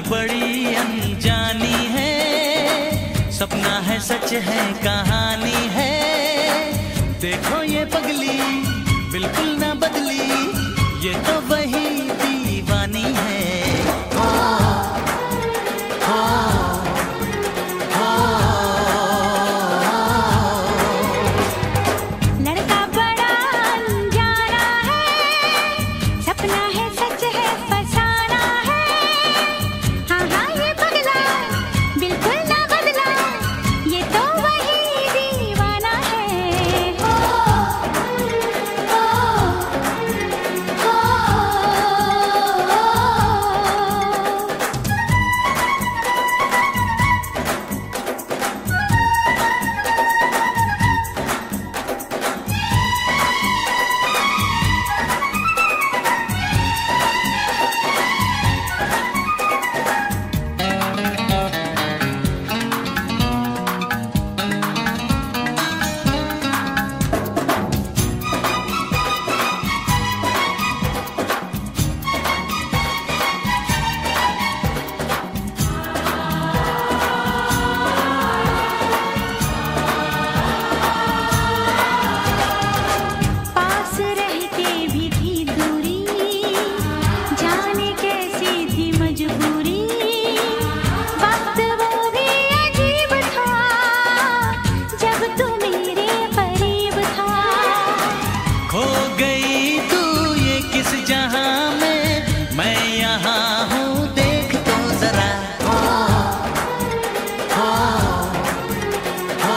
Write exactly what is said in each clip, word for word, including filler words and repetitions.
बड़ी अनजानी है, सपना है सच है कहानी है। देखो ये पगली बिल्कुल ना बदली, ये तो वही दीवानी है। ओ, ओ, ओ, लड़का बड़ा अनजाना है, सपना है सच है फसाना है। हाँ हाँ ये पगला बिल्कुल ना बदला, ये तो वही दीवाना है। ओ, ओ, ओ, ओ, पास रह के भी थी दूरी, जाने कैसी थी मजबूरी। वक्त वो भी अजीब था, जब तू मेरे करीब था। खो गई तू ये किस जहां में, मैं यहाँ हूँ देख तो जरा। ओ, ओ, ओ,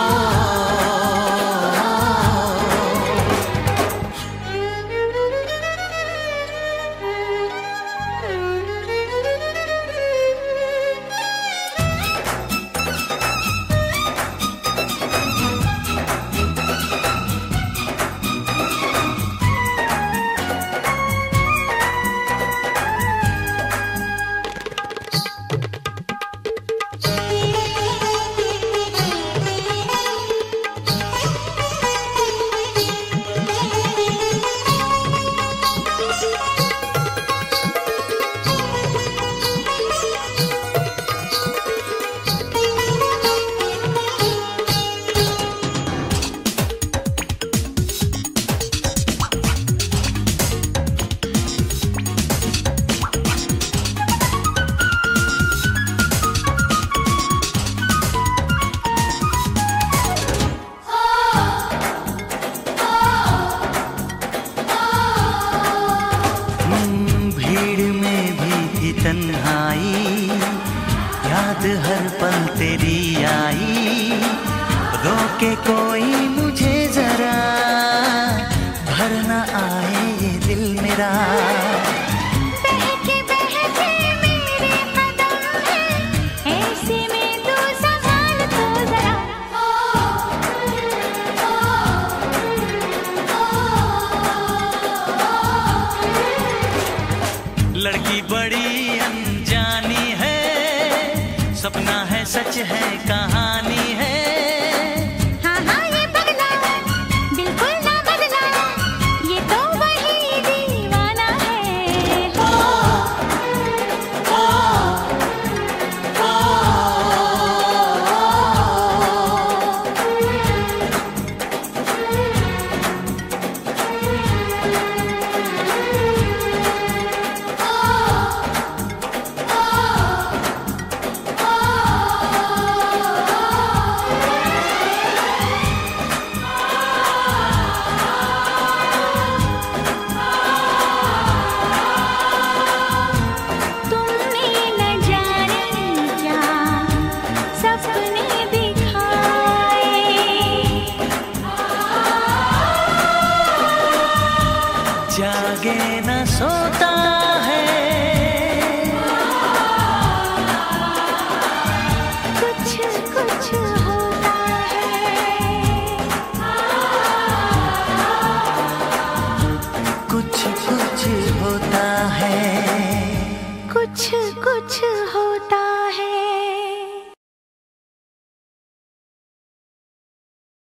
हम्म, भीड़ में भी थी तन्हाई, याद हर पल तेरी आई। रोके कोई मुझे जरा, भर न आए ये दिल मेरा। बहके बहके मेरे कदम हैं, ऐसे में तू संभाल तो जरा। लड़की बड़ी अनजानी है, सपना है सच है कहानी है। हाँ हाँ ये पगला बिल्कुल ना बदला, ये तो वही दीवाना है। ओ, ओ, ओ, तुमने न जाने क्या सपने दिखाए, जागे न सोता है, कुछ कुछ होता है। कुछ कुछ होता है। कुछ कुछ हो